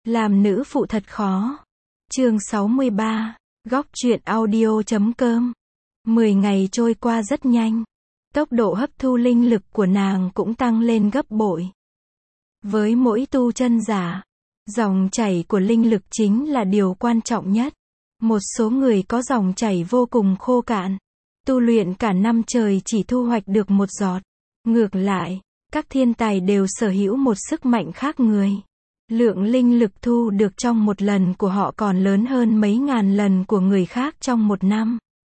Làm nữ phụ thật khó. Chương 63. Góc truyện audio.com. 10 ngày trôi qua rất nhanh. Tốc độ hấp thu linh lực của nàng cũng tăng lên gấp bội. Với mỗi tu chân giả, dòng chảy của linh lực chính là điều quan trọng nhất. Một số người có dòng chảy vô cùng khô cạn, tu luyện cả năm trời chỉ thu hoạch được một giọt. Ngược lại, các thiên tài đều sở hữu một sức mạnh khác người. Lượng linh lực thu được trong một lần của họ còn lớn hơn mấy ngàn lần của người khác trong một năm.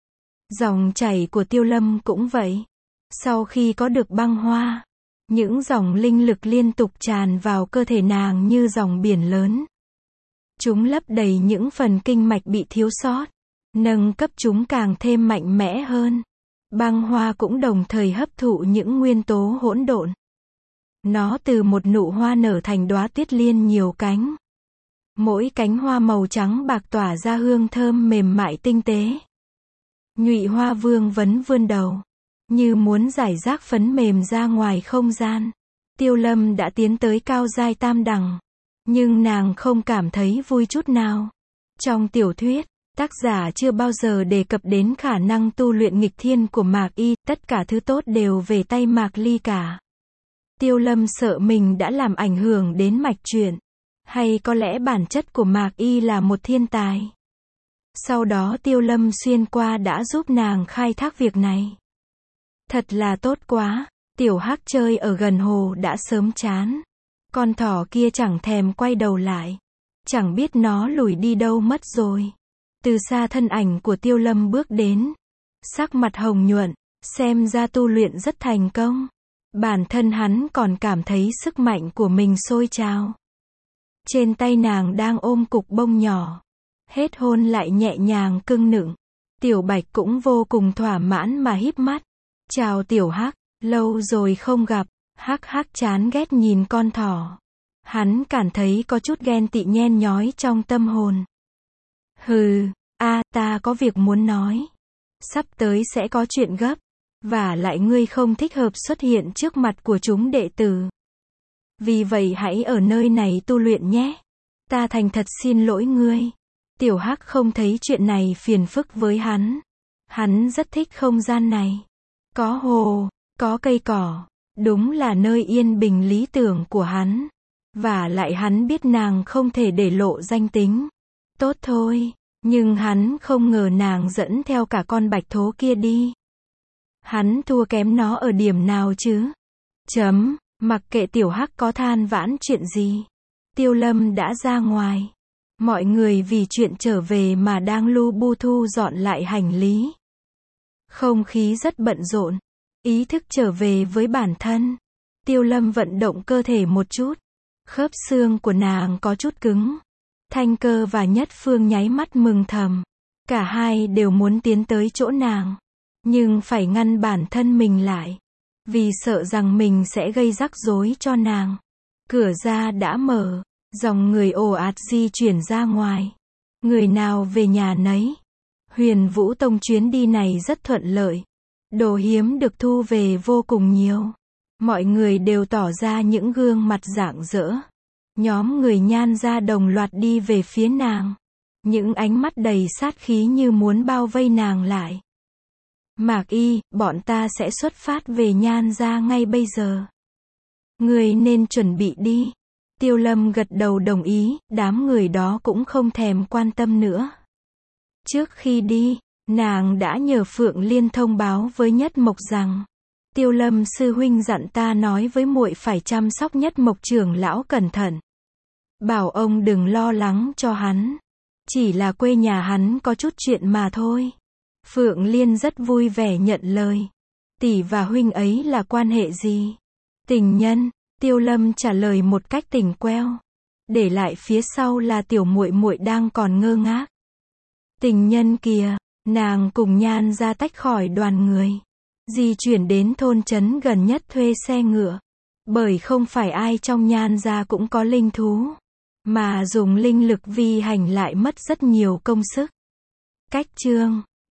Dòng chảy của Tiêu Lâm cũng vậy. Sau khi có được băng hoa, những dòng linh lực liên tục tràn vào cơ thể nàng như dòng biển lớn. Chúng lấp đầy những phần kinh mạch bị thiếu sót, nâng cấp chúng càng thêm mạnh mẽ hơn. Băng hoa cũng đồng thời hấp thụ những nguyên tố hỗn độn. Nó từ một nụ hoa nở thành đóa tuyết liên nhiều cánh. Mỗi cánh hoa màu trắng bạc tỏa ra hương thơm mềm mại tinh tế. Nhụy Hoa Vương vấn vươn đầu, như muốn giải rác phấn mềm ra ngoài không gian. Tiêu Lâm đã tiến tới cao giai tam đẳng, nhưng nàng không cảm thấy vui chút nào. Trong tiểu thuyết, tác giả chưa bao giờ đề cập đến khả năng tu luyện nghịch thiên của Mạc Y, tất cả thứ tốt đều về tay Mạc Ly cả. Tiêu Lâm sợ mình đã làm ảnh hưởng đến mạch truyện, hay có lẽ bản chất của Mạc Y là một thiên tài. Sau đó Tiêu Lâm xuyên qua đã giúp nàng khai thác việc này. Thật là tốt quá, tiểu hắc chơi ở gần hồ đã sớm chán. Con thỏ kia chẳng thèm quay đầu lại, chẳng biết nó lủi đi đâu mất rồi. Từ xa thân ảnh của Tiêu Lâm bước đến, sắc mặt hồng nhuận, xem ra tu luyện rất thành công. Bản thân hắn còn cảm thấy sức mạnh của mình sôi trào. Trên tay nàng đang ôm cục bông nhỏ, hết hôn lại nhẹ nhàng cưng nựng. Tiểu Bạch cũng vô cùng thỏa mãn mà híp mắt. Chào Tiểu Hắc, lâu rồi không gặp. Hắc Hắc chán ghét nhìn con thỏ. Hắn cảm thấy có chút ghen tị nhen nhói trong tâm hồn. Hừ, ta có việc muốn nói. Sắp tới sẽ có chuyện gấp. Và lại ngươi không thích hợp xuất hiện trước mặt của chúng đệ tử. Vì vậy hãy ở nơi này tu luyện nhé. Ta thành thật xin lỗi ngươi. Tiểu Hắc không thấy chuyện này phiền phức với hắn. Hắn rất thích không gian này. Có hồ, có cây cỏ. Đúng là nơi yên bình lý tưởng của hắn. Và lại hắn biết nàng không thể để lộ danh tính. Tốt thôi, nhưng hắn không ngờ nàng dẫn theo cả con bạch thố kia đi. Hắn thua kém nó ở điểm nào chứ? Mặc kệ Tiểu Hắc có than vãn chuyện gì. Tiêu Lâm đã ra ngoài. Mọi người vì chuyện trở về mà đang lu bu thu dọn lại hành lý. Không khí rất bận rộn. Ý thức trở về với bản thân. Tiêu Lâm vận động cơ thể một chút. Khớp xương của nàng có chút cứng. Thanh Cơ và Nhất Phương nháy mắt mừng thầm. Cả hai đều muốn tiến tới chỗ nàng. Nhưng phải ngăn bản thân mình lại. Vì sợ rằng mình sẽ gây rắc rối cho nàng. Cửa ra đã mở. Dòng người ồ ạt di chuyển ra ngoài. Người nào về nhà nấy. Huyền Vũ Tông chuyến đi này rất thuận lợi. Đồ hiếm được thu về vô cùng nhiều. Mọi người đều tỏ ra những gương mặt rạng rỡ. Nhóm người Nhan gia đồng loạt đi về phía nàng. Những ánh mắt đầy sát khí như muốn bao vây nàng lại. Mạc Y, bọn ta sẽ xuất phát về Nhan gia ngay bây giờ. Người nên chuẩn bị đi. Tiêu Lâm gật đầu đồng ý, đám người đó cũng không thèm quan tâm nữa. Trước khi đi, nàng đã nhờ Phượng Liên thông báo với Nhất Mộc rằng, Tiêu Lâm sư huynh dặn ta nói với muội phải chăm sóc Nhất Mộc trưởng lão cẩn thận. Bảo ông đừng lo lắng cho hắn. Chỉ là quê nhà hắn có chút chuyện mà thôi. Phượng Liên rất vui vẻ nhận lời. Tỷ và huynh ấy là quan hệ gì? Tình nhân, Tiêu Lâm trả lời một cách tỉnh queo. Để lại phía sau là tiểu muội muội đang còn ngơ ngác. Tình nhân kìa, nàng cùng Nhan gia tách khỏi đoàn người. Di chuyển đến thôn trấn gần nhất thuê xe ngựa. Bởi không phải ai trong Nhan gia cũng có linh thú. Mà dùng linh lực vi hành lại mất rất nhiều công sức. Cách chương